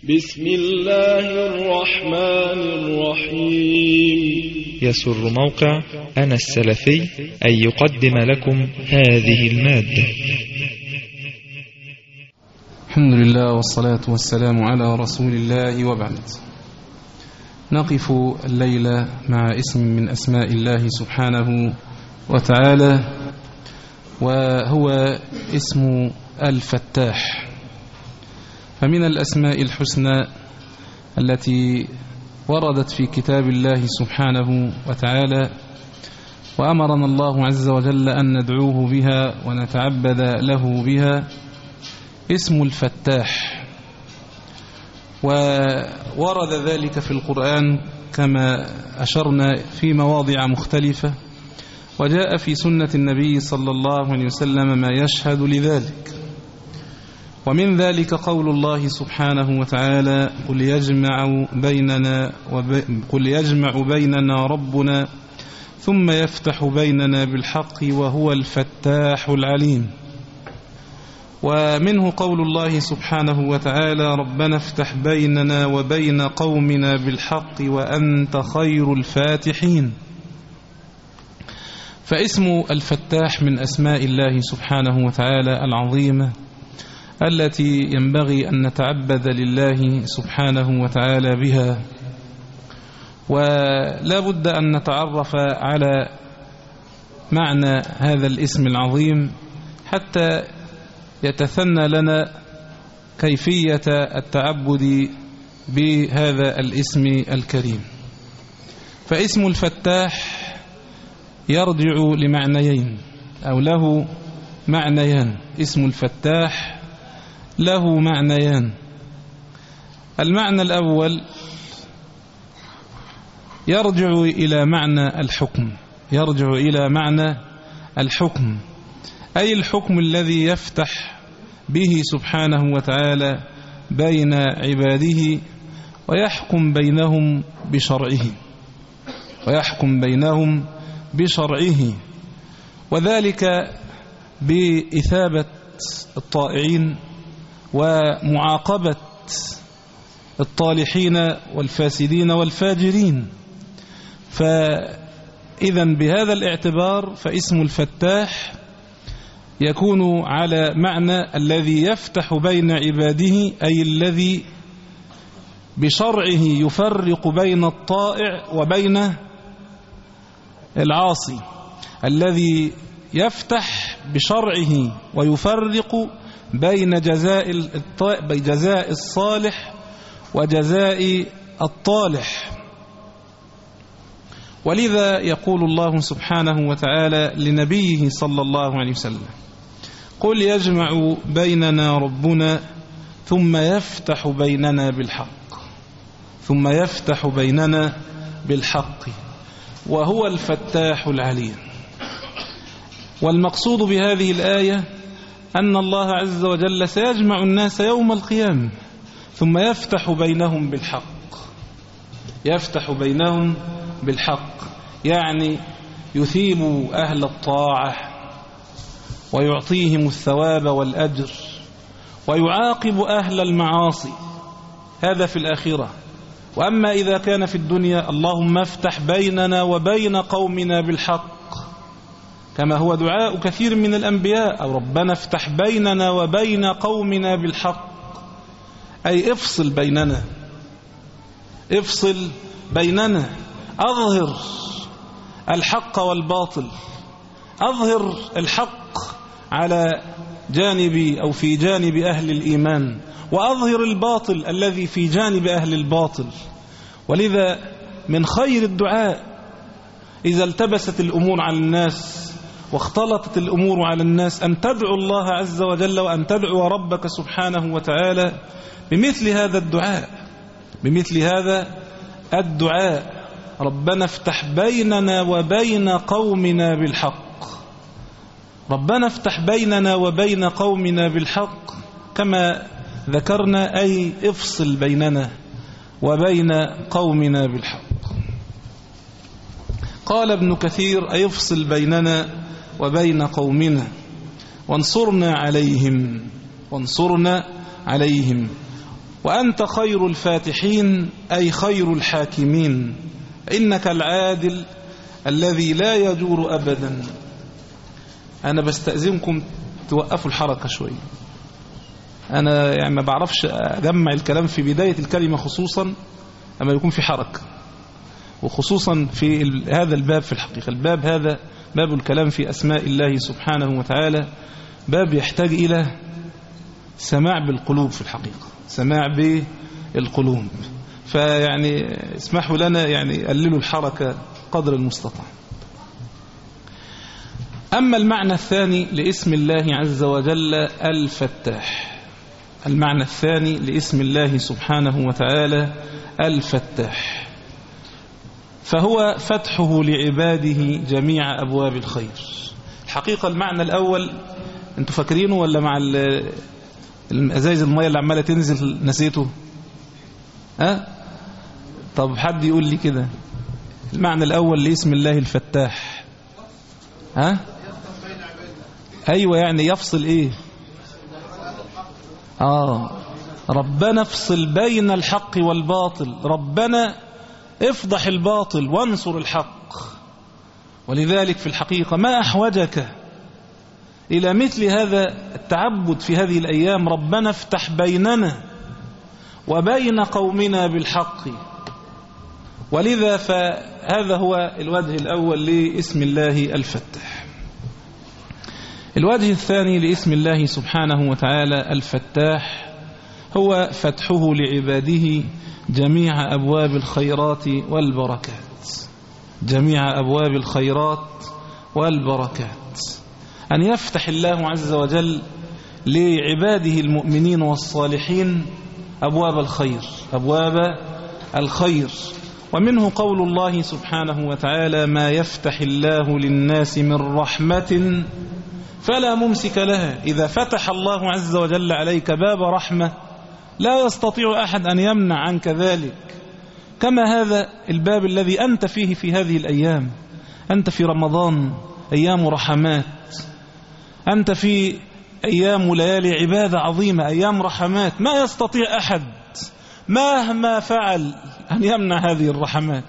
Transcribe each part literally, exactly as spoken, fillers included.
بسم الله الرحمن الرحيم. يسر موقع أنا السلفي أن يقدم لكم هذه المادة. الحمد لله والصلاة والسلام على رسول الله، وبعد. نقف الليلة مع اسم من أسماء الله سبحانه وتعالى، وهو اسم الفتاح. فمن الأسماء الحسنى التي وردت في كتاب الله سبحانه وتعالى وأمرنا الله عز وجل أن ندعوه بها ونتعبد له بها اسم الفتاح. وورد ذلك في القرآن كما أشرنا في مواضع مختلفة، وجاء في سنة النبي صلى الله عليه وسلم ما يشهد لذلك. ومن ذلك قول الله سبحانه وتعالى: قل يجمع بيننا وب... قل يجمع بيننا ربنا ثم يفتح بيننا بالحق وهو الفتاح العليم. ومنه قول الله سبحانه وتعالى: ربنا افتح بيننا وبين قومنا بالحق وأنت خير الفاتحين. فاسم الفتاح من أسماء الله سبحانه وتعالى العظيمة التي ينبغي أن نتعبد لله سبحانه وتعالى بها. ولا بد أن نتعرف على معنى هذا الاسم العظيم حتى يتثنى لنا كيفية التعبد بهذا الاسم الكريم. فاسم الفتاح يرجع لمعنيين أو له معنيان. اسم الفتاح له معنيان. المعنى الأول يرجع إلى معنى الحكم، يرجع إلى معنى الحكم، أي الحكم الذي يفتح به سبحانه وتعالى بين عباده ويحكم بينهم بشرعه ويحكم بينهم بشرعه وذلك بإثابة الطائعين ومعاقبة الطالحين والفاسدين والفاجرين. فإذا بهذا الاعتبار فاسم الفتاح يكون على معنى الذي يفتح بين عباده، أي الذي بشرعه يفرق بين الطائع وبين العاصي، الذي يفتح بشرعه ويفرق بين جزاء بين جزاء الصالح وجزاء الطالح. ولذا يقول الله سبحانه وتعالى لنبيه صلى الله عليه وسلم: قل يجمع بيننا ربنا ثم يفتح بيننا بالحق ثم يفتح بيننا بالحق وهو الفتاح العليم. والمقصود بهذه الآية أن الله عز وجل سيجمع الناس يوم القيامة ثم يفتح بينهم بالحق يفتح بينهم بالحق يعني يثيب أهل الطاعة ويعطيهم الثواب والأجر، ويعاقب أهل المعاصي، هذا في الآخرة. وأما إذا كان في الدنيا: اللهم افتح بيننا وبين قومنا بالحق، كما هو دعاء كثير من الأنبياء: أو ربنا افتح بيننا وبين قومنا بالحق، أي افصل بيننا افصل بيننا أظهر الحق والباطل، أظهر الحق على جانب أو في جانب أهل الإيمان، وأظهر الباطل الذي في جانب أهل الباطل. ولذا من خير الدعاء إذا التبست الأمور على الناس واختلطت الأمور على الناس أن تدعو الله عز وجل وأن تدعو ربك سبحانه وتعالى بمثل هذا الدعاء بمثل هذا الدعاء ربنا افتح بيننا وبين قومنا بالحق. ربنا افتح بيننا وبين قومنا بالحق كما ذكرنا، أي افصل بيننا وبين قومنا بالحق. قال ابن كثير: أي افصل بيننا وبين قومنا وانصرنا عليهم وانصرنا عليهم وأنت خير الفاتحين أي خير الحاكمين، إنك العادل الذي لا يجور أبدا. أنا بستأذنكم توقفوا الحركة شوية، أنا يعني ما بعرفش أجمع الكلام في بداية الكلمة، خصوصا أما يكون في حركة، وخصوصا في هذا الباب. في الحقيقة الباب هذا باب الكلام في أسماء الله سبحانه وتعالى، باب يحتاج إلى سماع بالقلوب، في الحقيقة سماع بالقلوب. فيعني اسمحوا لنا يعني قللوا الحركة قدر المستطاع. أما المعنى الثاني لاسم الله عز وجل الفتاح، المعنى الثاني لاسم الله سبحانه وتعالى الفتاح، فهو فتحه لعباده جميع أبواب الخير. الحقيقة المعنى الأول أنتوا فاكرينه ولا مع الأزايز المية اللي عمالة تنزل نسيته؟ ها؟ طب حد يقول لي كده المعنى الأول لاسم الله الفتاح. ها؟ أيوة، يعني يفصل إيه؟ آه ربنا افصل بين الحق والباطل، ربنا افضح الباطل وانصر الحق. ولذلك في الحقيقة ما أحوجك إلى مثل هذا التعبد في هذه الأيام؟ ربنا افتح بيننا وبين قومنا بالحق. ولذا فهذا هو الوجه الأول لاسم الله الفتاح. الوجه الثاني لاسم الله سبحانه وتعالى الفتاح هو فتحه لعباده جميع أبواب الخيرات والبركات، جميع أبواب الخيرات والبركات، أن يفتح الله عز وجل لعباده المؤمنين والصالحين أبواب الخير، أبواب الخير. ومنه قول الله سبحانه وتعالى: ما يفتح الله للناس من رحمة فلا ممسك لها. إذا فتح الله عز وجل عليك باب رحمة لا يستطيع أحد أن يمنع عنك ذلك، كما هذا الباب الذي أنت فيه في هذه الأيام. أنت في رمضان، أيام رحمات، أنت في أيام ليالي عبادة عظيمة، أيام رحمات، ما يستطيع أحد مهما فعل أن يمنع هذه الرحمات.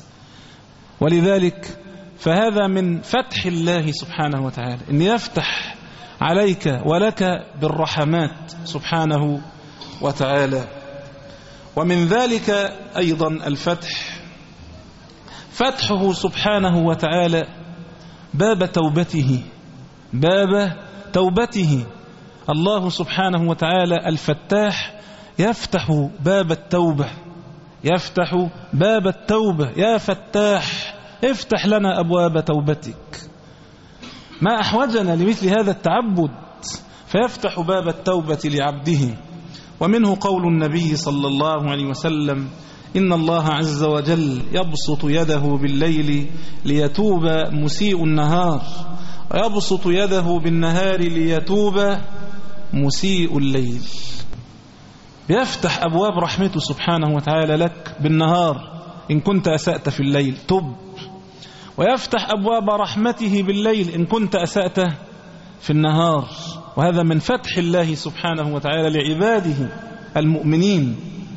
ولذلك فهذا من فتح الله سبحانه وتعالى، أن يفتح عليك ولك بالرحمات سبحانه وتعالى. ومن ذلك أيضا الفتح، فتحه سبحانه وتعالى باب توبته، باب توبته. الله سبحانه وتعالى الفتاح يفتح باب التوبة، يفتح باب التوبة. يا فتاح افتح لنا أبواب توبتك. ما أحوجنا لمثل هذا التعبد، فيفتح باب التوبة لعبده. ومنه قول النبي صلى الله عليه وسلم: إن الله عز وجل يبسط يده بالليل ليتوب مسيء النهار، ويبسط يده بالنهار ليتوب مسيء الليل. يفتح أبواب رحمته سبحانه وتعالى لك بالنهار إن كنت أسأت في الليل تب، ويفتح أبواب رحمته بالليل إن كنت أسأت في النهار. وهذا من فتح الله سبحانه وتعالى لعباده المؤمنين.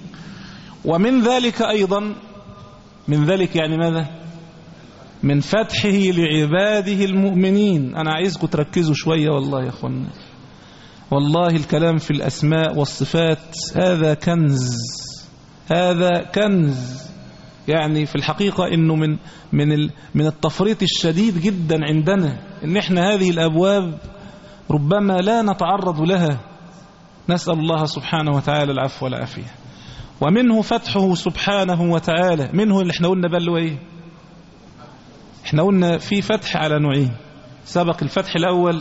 ومن ذلك أيضا، من ذلك يعني ماذا؟ من فتحه لعباده المؤمنين. أنا عايزكم تركزوا شوية والله يا أخوانا، والله الكلام في الأسماء والصفات هذا كنز، هذا كنز. يعني في الحقيقة إنه من من من التفريط الشديد جدا عندنا إن إحنا هذه الأبواب ربما لا نتعرض لها. نسأل الله سبحانه وتعالى العفو والعافية. ومنه فتحه سبحانه وتعالى، منه اللي احنا قلنا بل ايه؟ احنا قلنا في فتح على نوعين. سبق الفتح الأول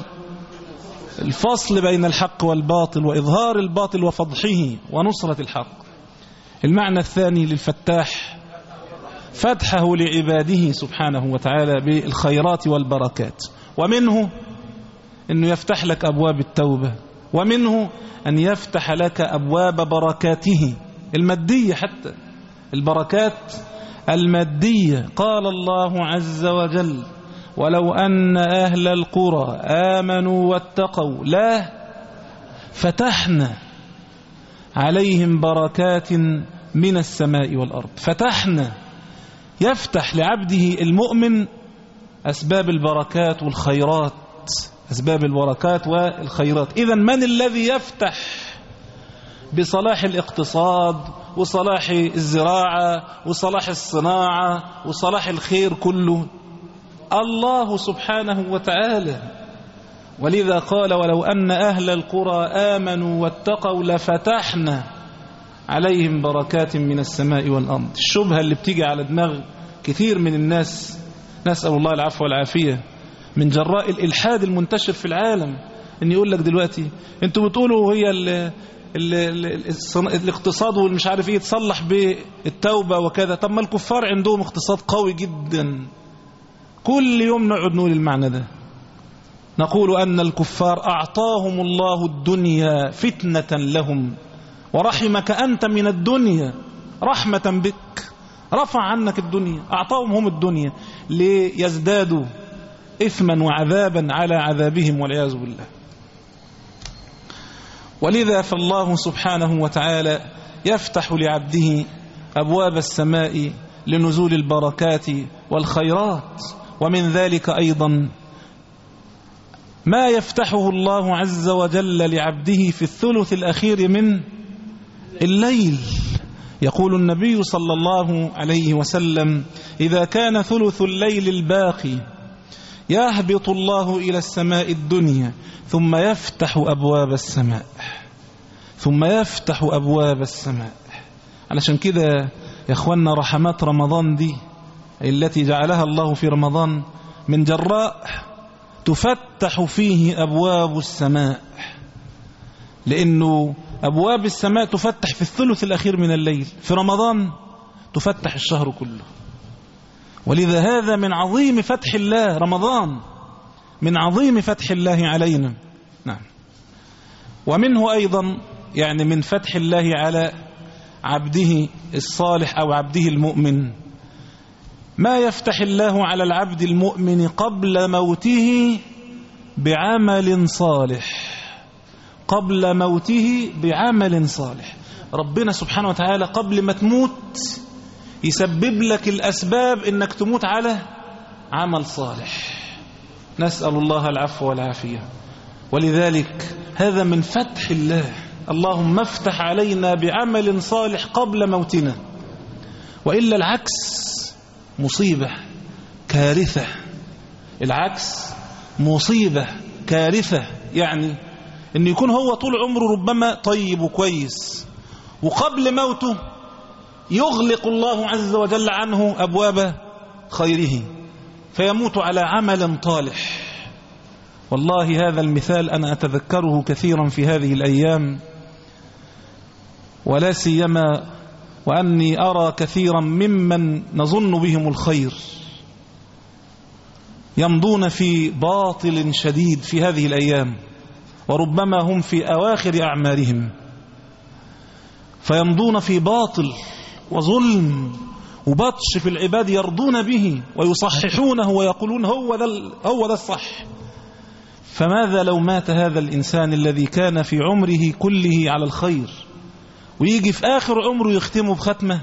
الفصل بين الحق والباطل وإظهار الباطل وفضحه ونصرة الحق. المعنى الثاني للفتاح فتحه لعباده سبحانه وتعالى بالخيرات والبركات. ومنه أنه يفتح لك أبواب التوبة، ومنه أن يفتح لك أبواب بركاته المادية، حتى البركات المادية. قال الله عز وجل: ولو أن أهل القرى آمنوا واتقوا لا فتحنا عليهم بركات من السماء والأرض. فتحنا، يفتح لعبده المؤمن أسباب البركات والخيرات، أسباب البركات والخيرات. إذن من الذي يفتح بصلاح الاقتصاد وصلاح الزراعة وصلاح الصناعة وصلاح الخير كله؟ الله سبحانه وتعالى. ولذا قال: ولو أن أهل القرى آمنوا واتقوا لفتحنا عليهم بركات من السماء والأرض. الشبهة اللي بتيجي على دماغ كثير من الناس، نسأل الله العفو والعافية، من جراء الإلحاد المنتشر في العالم، إن يقول لك دلوقتي أنتوا بتقولوا هي ال ال ال الاقتصاد والمش عارف ايه يتصلح بالتوبة وكذا. طب ما الكفار عندهم اقتصاد قوي جدا. كل يوم نقعد نقول المعنى ده، نقول أن الكفار أعطاهم الله الدنيا فتنة لهم، ورحمك أنت من الدنيا رحمة بك، رفع عنك الدنيا، أعطاهم هم الدنيا ليزدادوا إثما وعذابا على عذابهم والعياذ بالله. ولذا فالله سبحانه وتعالى يفتح لعبده أبواب السماء لنزول البركات والخيرات. ومن ذلك أيضا ما يفتحه الله عز وجل لعبده في الثلث الأخير من الليل. يقول النبي صلى الله عليه وسلم: إذا كان ثلث الليل الباقي يهبط الله إلى السماء الدنيا ثم يفتح أبواب السماء، ثم يفتح أبواب السماء. علشان كده يا أخوانا رحمات رمضان دي التي جعلها الله في رمضان من جراء تفتح فيه أبواب السماء، لأنه أبواب السماء تفتح في الثلث الأخير من الليل، في رمضان تفتح الشهر كله. ولذا هذا من عظيم فتح الله، رمضان من عظيم فتح الله علينا. نعم. ومنه أيضا يعني من فتح الله على عبده الصالح أو عبده المؤمن ما يفتح الله على العبد المؤمن قبل موته بعمل صالح، قبل موته بعمل صالح. ربنا سبحانه وتعالى قبل ما تموت يسبب لك الأسباب إنك تموت على عمل صالح، نسأل الله العفو والعافية. ولذلك هذا من فتح الله، اللهم افتح علينا بعمل صالح قبل موتنا، وإلا العكس مصيبة كارثة، العكس مصيبة كارثة. يعني إن يكون هو طول عمره ربما طيب وكويس، وقبل موته يغلق الله عز وجل عنه أبواب خيره فيموت على عمل طالح. والله هذا المثال أنا أتذكره كثيرا في هذه الأيام، ولا سيما وأني أرى كثيرا ممن نظن بهم الخير يمضون في باطل شديد في هذه الأيام، وربما هم في أواخر أعمارهم، فيمضون في باطل وظلم وبطش في العباد يرضون به ويصححونه ويقولون هو ده هو ده الصح. فماذا لو مات هذا الإنسان الذي كان في عمره كله على الخير، ويجي في آخر عمره يختمه بختمة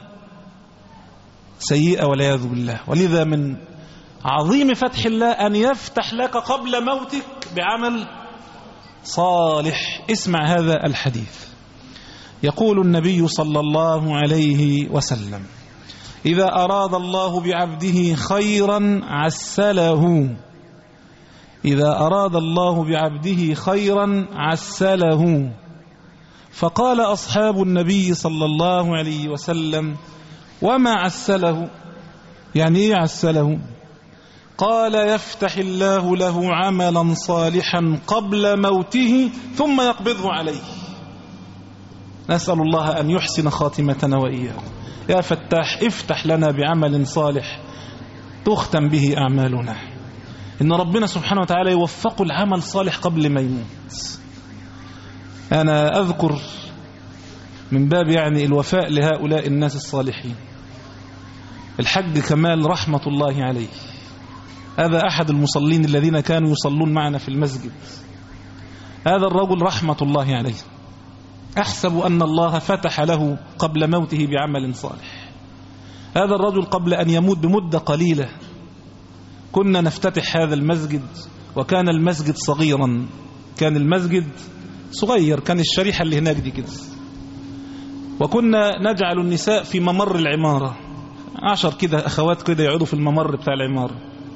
سيئة والعياذ بالله. ولذا من عظيم فتح الله أن يفتح لك قبل موتك بعمل صالح. اسمع هذا الحديث، يقول النبي صلى الله عليه وسلم: إذا أراد الله بعبده خيرا عسله، إذا أراد الله بعبده خيرا عسله. فقال أصحاب النبي صلى الله عليه وسلم: وما عسله؟ يعني إيه عسله؟ قال: يفتح الله له عملا صالحا قبل موته ثم يقبضه عليه. نسأل الله أن يحسن خاتمتنا وإياكم. يا فتاح افتح لنا بعمل صالح تختم به أعمالنا، إن ربنا سبحانه وتعالى يوفق العمل صالح قبل ما يموت. أنا أذكر من باب يعني الوفاء لهؤلاء الناس الصالحين الحج كمال رحمة الله عليه، هذا أحد المصلين الذين كانوا يصلون معنا في المسجد. هذا الرجل رحمة الله عليه أحسب أن الله فتح له قبل موته بعمل صالح. هذا الرجل قبل أن يموت بمدة قليلة كنا نفتتح هذا المسجد، وكان المسجد صغيرا، كان المسجد صغير، كان الشريحة اللي هناك دي كده، وكنا نجعل النساء في ممر العمارة، عشر كده أخوات كده يقعدوا في الممر بتاع العمارة.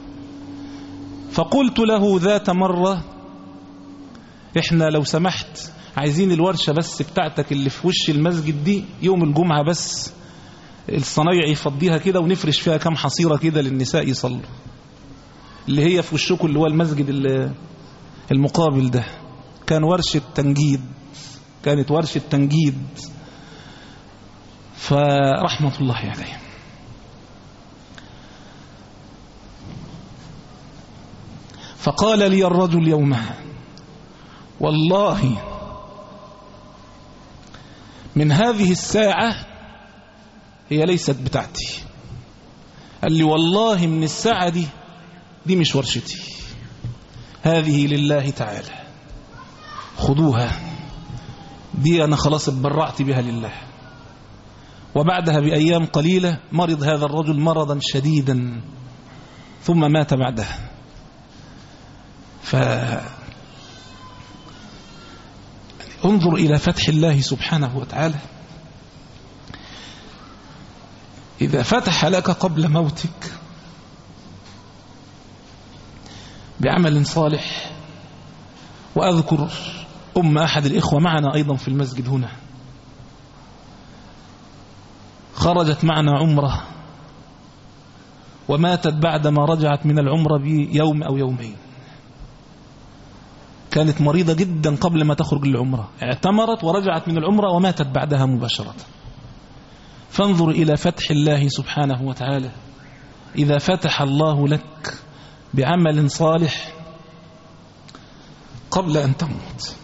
فقلت له ذات مرة: إحنا لو سمحت عايزين الورشة بس بتاعتك اللي في وش المسجد دي يوم الجمعة بس الصنايع يفضيها كده ونفرش فيها كام حصيرة كده للنساء يصلوا، اللي هي في وشكم اللي هو المسجد المقابل ده. كان ورشة تنجيد، كانت ورشة تنجيد، فرحمة الله عليه. فقال لي الرجل يومها: والله من هذه الساعة هي ليست بتاعتي. قال لي: والله من الساعة دي دي مش ورشتي، هذه لله تعالى، خذوها، دي أنا خلاص اتبرعت بها لله. وبعدها بأيام قليلة مرض هذا الرجل مرضا شديدا ثم مات بعدها. فانظر إلى فتح الله سبحانه وتعالى. إذا فتح لك قبل موتك بعمل صالح. وأذكر أم أحد الإخوة معنا أيضا في المسجد هنا، خرجت معنا عمرة وماتت بعدما رجعت من العمرة بيوم أو يومين. كانت مريضة جدا قبل ما تخرج للعمرة، اعتمرت ورجعت من العمرة وماتت بعدها مباشرة. فانظر إلى فتح الله سبحانه وتعالى. إذا فتح الله لك بعمل صالح قبل أن تموت.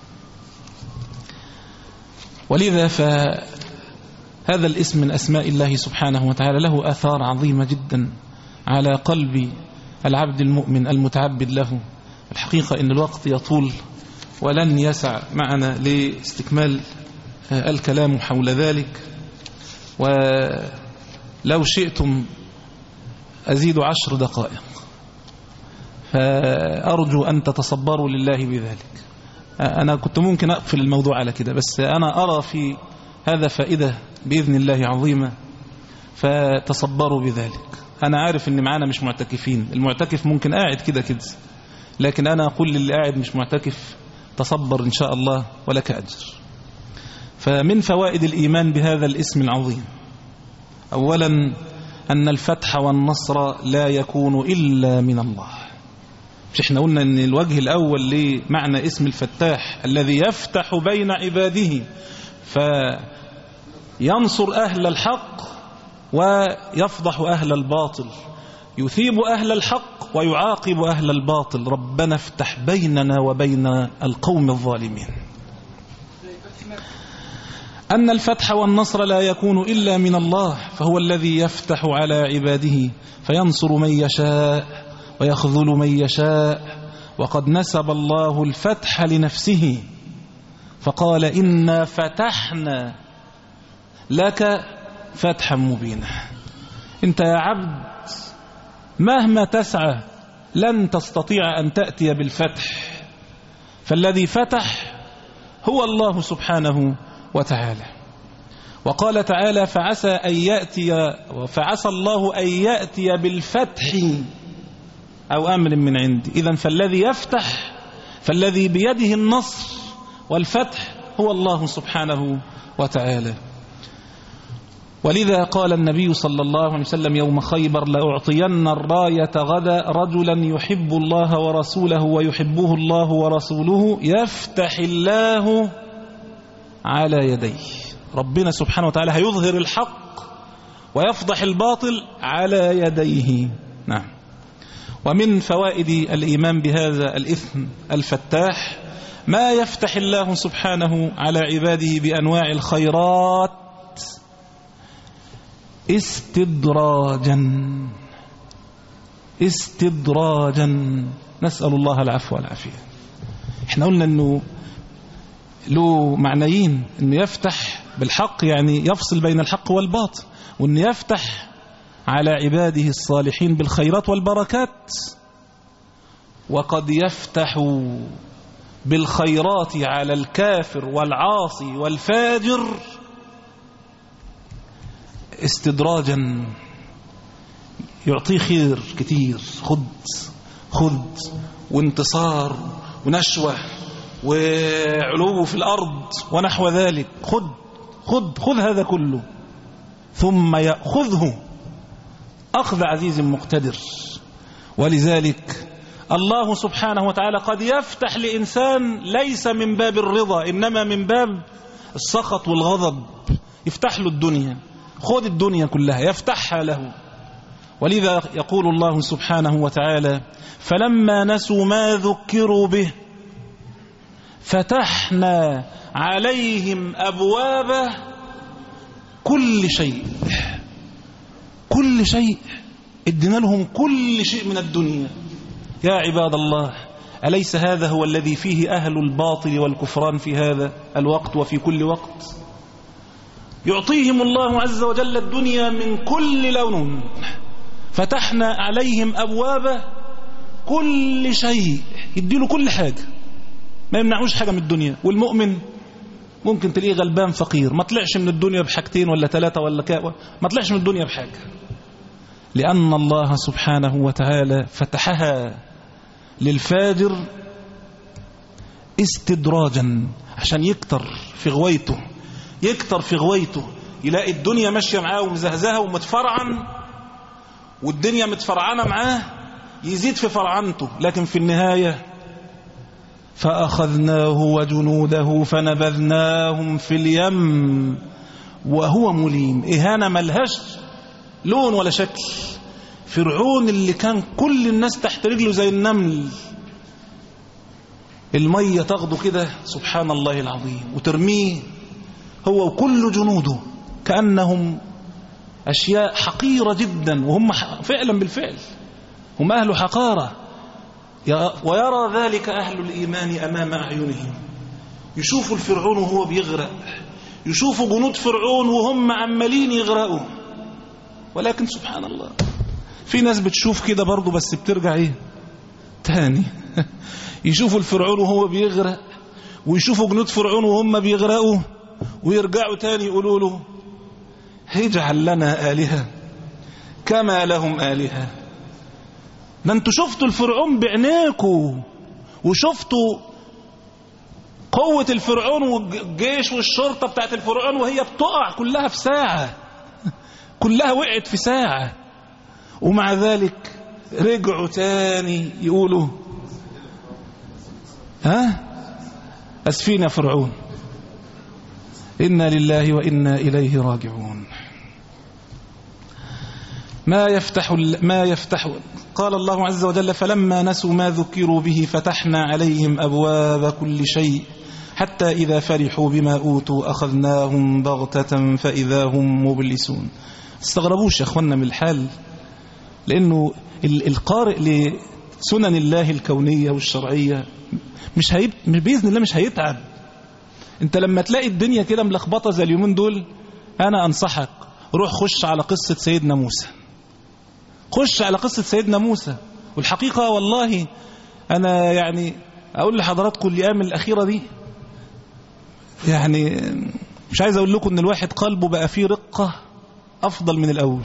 ولذا فهذا الاسم من أسماء الله سبحانه وتعالى له آثار عظيمة جدا على قلب العبد المؤمن المتعبد له. الحقيقة إن الوقت يطول ولن يسع معنا لاستكمال الكلام حول ذلك، ولو شئتم أزيد عشر دقائق، فأرجو أن تتصبروا لله بذلك. أنا كنت ممكن أقفل الموضوع على كده، بس أنا أرى في هذا فائدة بإذن الله عظيمة، فتصبروا بذلك. أنا عارف أن معانا مش معتكفين، المعتكف ممكن قاعد كده كده، لكن أنا أقول للي قاعد مش معتكف تصبر إن شاء الله ولك أجر. فمن فوائد الإيمان بهذا الاسم العظيم: أولا أن الفتح والنصر لا يكون إلا من الله. مش احنا قلنا أن الوجه الأول لمعنى اسم الفتاح الذي يفتح بين عباده فينصر أهل الحق ويفضح أهل الباطل، يثيب أهل الحق ويعاقب أهل الباطل. ربنا افتح بيننا وبين القوم الظالمين. أن الفتح والنصر لا يكون إلا من الله، فهو الذي يفتح على عباده فينصر من يشاء ويخذل من يشاء. وقد نسب الله الفتح لنفسه فقال: إنا فتحنا لك فتحا مبينا. انت يا عبد مهما تسعى لن تستطيع أن تأتي بالفتح، فالذي فتح هو الله سبحانه وتعالى. وقال تعالى: فعسى أن يأتي فعسى الله أن يأتي بالفتح أو أمر من عندي. إذن فالذي يفتح، فالذي بيده النصر والفتح هو الله سبحانه وتعالى. ولذا قال النبي صلى الله عليه وسلم يوم خيبر: لأعطين الراية غدا رجلا يحب الله ورسوله ويحبه الله ورسوله يفتح الله على يديه. ربنا سبحانه وتعالى هيظهر الحق ويفضح الباطل على يديه. نعم. ومن فوائد الإيمان بهذا الإثم الفتاح ما يفتح الله سبحانه على عباده بأنواع الخيرات استدراجا استدراجا نسأل الله العفو والعافية. احنا قلنا انه له معنيين، أن يفتح بالحق يعني يفصل بين الحق والباطل، وأن يفتح على عباده الصالحين بالخيرات والبركات، وقد يفتح بالخيرات على الكافر والعاصي والفاجر استدراجا، يعطيه خير كتير، خد خد وانتصار ونشوة وعلو في الأرض ونحو ذلك، خد خد خذ هذا كله، ثم يأخذه أخذ عزيز مقتدر. ولذلك الله سبحانه وتعالى قد يفتح لإنسان ليس من باب الرضا، إنما من باب السخط والغضب، يفتح له الدنيا، خذ الدنيا كلها يفتحها له. ولذا يقول الله سبحانه وتعالى: فلما نسوا ما ذكروا به فتحنا عليهم أبواب كل شيء، كل شيء ادنا لهم كل شيء من الدنيا. يا عباد الله، أليس هذا هو الذي فيه أهل الباطل والكفران في هذا الوقت وفي كل وقت؟ يعطيهم الله عز وجل الدنيا من كل لون، فتحنا عليهم أبواب كل شيء، يديله كل حاجة، ما يمنعوش حاجة من الدنيا. والمؤمن ممكن تلاقيه غلبان فقير، ما طلعش من الدنيا بحاجتين ولا ثلاثة ولا كاوة، ما طلعش من الدنيا بحاجة، لأن الله سبحانه وتعالى فتحها للفاجر استدراجا عشان يكتر في غويته، يكتر في غويته، يلاقي الدنيا ماشية معاه ومزهزها ومتفرعن، والدنيا متفرعنة معاه، يزيد في فرعنته، لكن في النهاية فأخذناه وجنوده فنبذناهم في اليم وهو مليم. إهانة ملهاش لون ولا شكل. فرعون اللي كان كل الناس تحت رجله زي النمل، المية تاخده كده سبحان الله العظيم وترميه هو وكل جنوده كأنهم أشياء حقيرة جدا، وهم فعلا بالفعل هم أهل حقارة. ويرى ذلك أهل الإيمان أمام أعينهم، يشوفوا الفرعون وهو بيغرق، يشوفوا جنود فرعون وهم عمالين يغرقوا. ولكن سبحان الله في ناس بتشوف كده برضو، بس بترجع ايه تاني يشوفوا الفرعون وهو بيغرق، ويشوفوا جنود فرعون وهم بيغرقوا، ويرجعوا تاني يقولوا له اجعل لنا آلهة كما لهم آلهة. ما انتوا شفتوا الفرعون بعينيكوا، وشفتوا قوة الفرعون والجيش والشرطة بتاعت الفرعون وهي بتقع كلها في ساعة، كلها وقعت في ساعة، ومع ذلك رجعوا تاني يقولوا ها أسفين يا فرعون، إنا لله وإنا إليه راجعون. ما يفتح ما يفتح قال الله عز وجل: فلما نسوا ما ذكروا به فتحنا عليهم أبواب كل شيء حتى إذا فرحوا بما أوتوا أخذناهم بغتة فإذا هم مبلسون. استغربوش يا أخوانا من الحال، لأنه القارئ لسنن الله الكونية والشرعية مش هيب... بإذن الله مش هيتعب. انت لما تلاقي الدنيا كده ملخبطة زي اليومين دول، أنا أنصحك روح خش على قصة سيدنا موسى، خش على قصة سيدنا موسى. والحقيقة والله أنا يعني أقول لحضراتكم الأيام الأخيرة دي، يعني مش عايز أقول لكم أن الواحد قلبه بقى فيه رقة أفضل من الأول.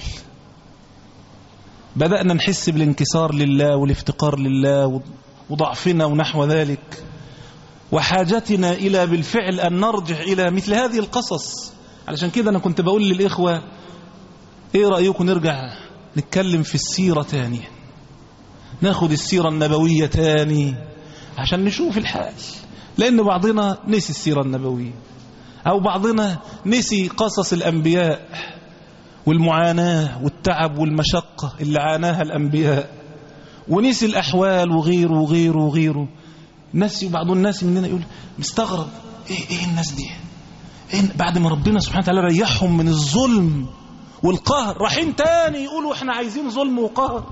بدأنا نحس بالانكسار لله والافتقار لله وضعفنا ونحو ذلك، وحاجتنا إلى بالفعل أن نرجع إلى مثل هذه القصص. علشان كده أنا كنت بقول للإخوة إيه رأيكم نرجع نتكلم في السيرة تاني، ناخد السيرة النبوية تاني عشان نشوف الحال، لأن بعضنا نسي السيرة النبوية، أو بعضنا نسي قصص الأنبياء والمعاناة والتعب والمشقة اللي عاناها الأنبياء، ونسي الأحوال وغيره وغيره وغيره. نسي بعض الناس مننا يقول مستغرب إيه, إيه الناس دي إيه بعد ما ربنا سبحانه وتعالى ريحهم من الظلم والقهر رايحين تاني يقولوا احنا عايزين ظلم وقهر.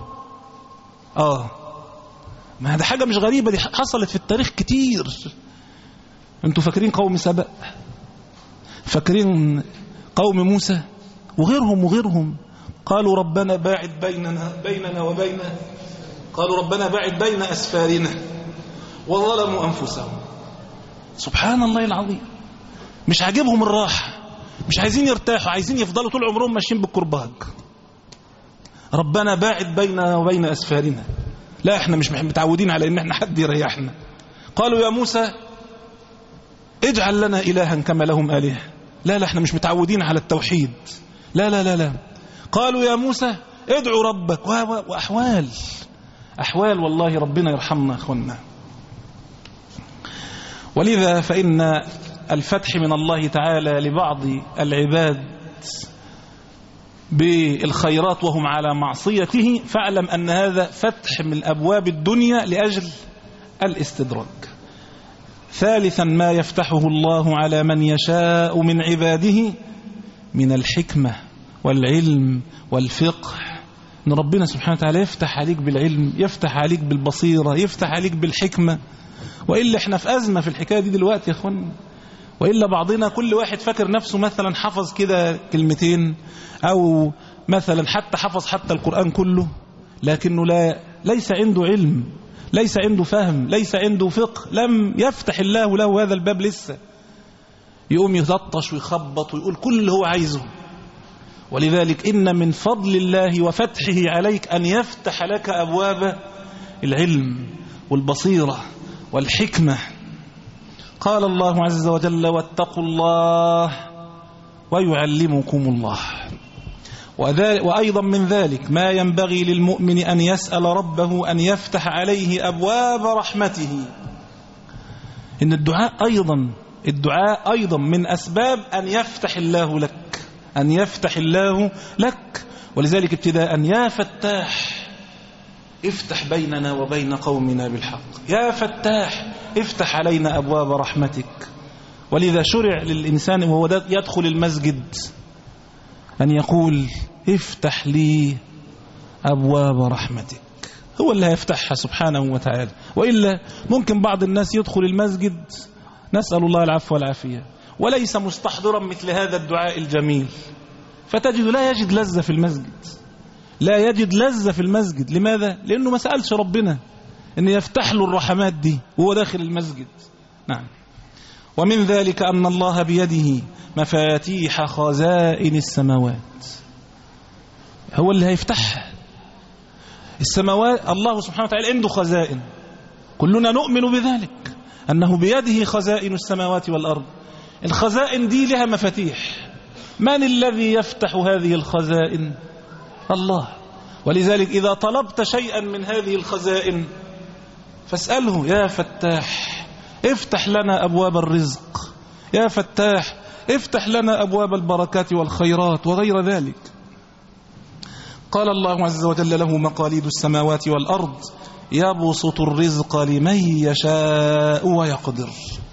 آه ما هذا حاجة مش غريبة، دي حصلت في التاريخ كتير. أنتوا فاكرين قوم سبأ، فاكرين قوم موسى وغيرهم وغيرهم، قالوا ربنا باعد بيننا بيننا وبين قالوا ربنا باعد بين أسفارنا وظلموا أنفسهم. سبحان الله العظيم، مش عاجبهم الراحة، مش عايزين يرتاحوا، عايزين يفضلوا طول عمرهم ماشيين بالكرباج. ربنا باعد بيننا وبين أسفارنا، لا احنا مش متعودين على ان احنا حد يريحنا. قالوا يا موسى اجعل لنا إلها كما لهم آلهة، لا لا احنا مش متعودين على التوحيد، لا لا لا لا. قالوا يا موسى ادعوا ربك، وأحوال أحوال والله ربنا يرحمنا أخوانا. ولذا فإن الفتح من الله تعالى لبعض العباد بالخيرات وهم على معصيته، فاعلم أن هذا فتح من أبواب الدنيا لأجل الاستدراج. ثالثا ما يفتحه الله على من يشاء من عباده من الحكمة والعلم والفقه، أن ربنا سبحانه وتعالى يفتح عليك بالعلم، يفتح عليك بالبصيرة، يفتح عليك بالحكمة. وإلا احنا في أزمة في الحكاية دي دلوقتي يا أخوان. وإلا بعضنا كل واحد فاكر نفسه مثلا حفظ كده كلمتين، أو مثلا حتى حفظ حتى القرآن كله، لكنه لا ليس عنده علم، ليس عنده فهم، ليس عنده فقه، لم يفتح الله له هذا الباب لسه، يقوم يغطش ويخبط ويقول كل اللي هو عايزه. ولذلك إن من فضل الله وفتحه عليك أن يفتح لك أبواب العلم والبصيرة والحكمة. قال الله عز وجل واتقوا الله ويعلمكم الله. وأيضا من ذلك ما ينبغي للمؤمن أن يسأل ربه أن يفتح عليه أبواب رحمته. إن الدعاء أيضا الدعاء أيضا من أسباب أن يفتح الله لك، أن يفتح الله لك. ولذلك ابتداء يا فتاح افتح بيننا وبين قومنا بالحق، يا فتاح افتح علينا أبواب رحمتك. ولذا شرع للإنسان وهو يدخل المسجد أن يقول افتح لي أبواب رحمتك، هو اللي هيفتحها سبحانه وتعالى. وإلا ممكن بعض الناس يدخل المسجد، نسأل الله العفو والعافية، وليس مستحضرا مثل هذا الدعاء الجميل، فتجد لا يجد لذة في المسجد، لا يجد لذة في المسجد. لماذا؟ لأنه ما سألش ربنا أن يفتح له الرحمات دي وهو داخل المسجد. نعم. ومن ذلك أن الله بيده مفاتيح خزائن السماوات، هو اللي هيفتحها. السماوات الله سبحانه وتعالى عنده خزائن، كلنا نؤمن بذلك أنه بيده خزائن السماوات والأرض. الخزائن دي لها مفاتيح، من الذي يفتح هذه الخزائن؟ الله. ولذلك إذا طلبت شيئا من هذه الخزائن فاسأله يا فتاح افتح لنا أبواب الرزق، يا فتاح افتح لنا أبواب البركات والخيرات وغير ذلك. قال الله عز وجل له مقاليد السماوات والأرض يبسط الرزق لمن يشاء ويقدر.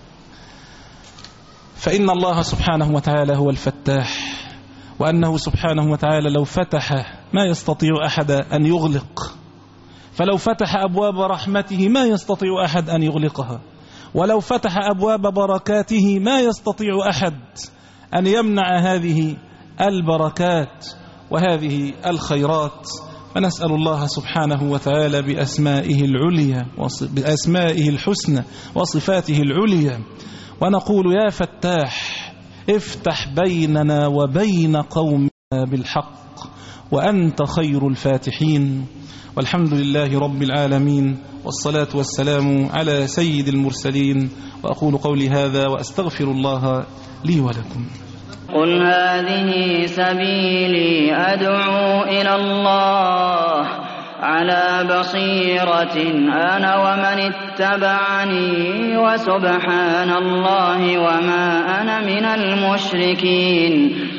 فإن الله سبحانه وتعالى هو الفتاح، وأنه سبحانه وتعالى لو فتح ما يستطيع أحد أن يغلق، فلو فتح أبواب رحمته ما يستطيع أحد أن يغلقها، ولو فتح أبواب بركاته ما يستطيع أحد أن يمنع هذه البركات وهذه الخيرات. فنسأل الله سبحانه وتعالى بأسمائه العليا بأسمائه الحسنى وصفاته العليا، ونقول يا فتاح افتح بيننا وبين قومنا بالحق وأنت خير الفاتحين. والحمد لله رب العالمين، والصلاة والسلام على سيد المرسلين. وأقول قولي هذا وأستغفر الله لي ولكم. قل هذه سبيلي أدعو إلى الله على بصيرة أنا ومن اتبعني وسبحان الله وما أنا من المشركين.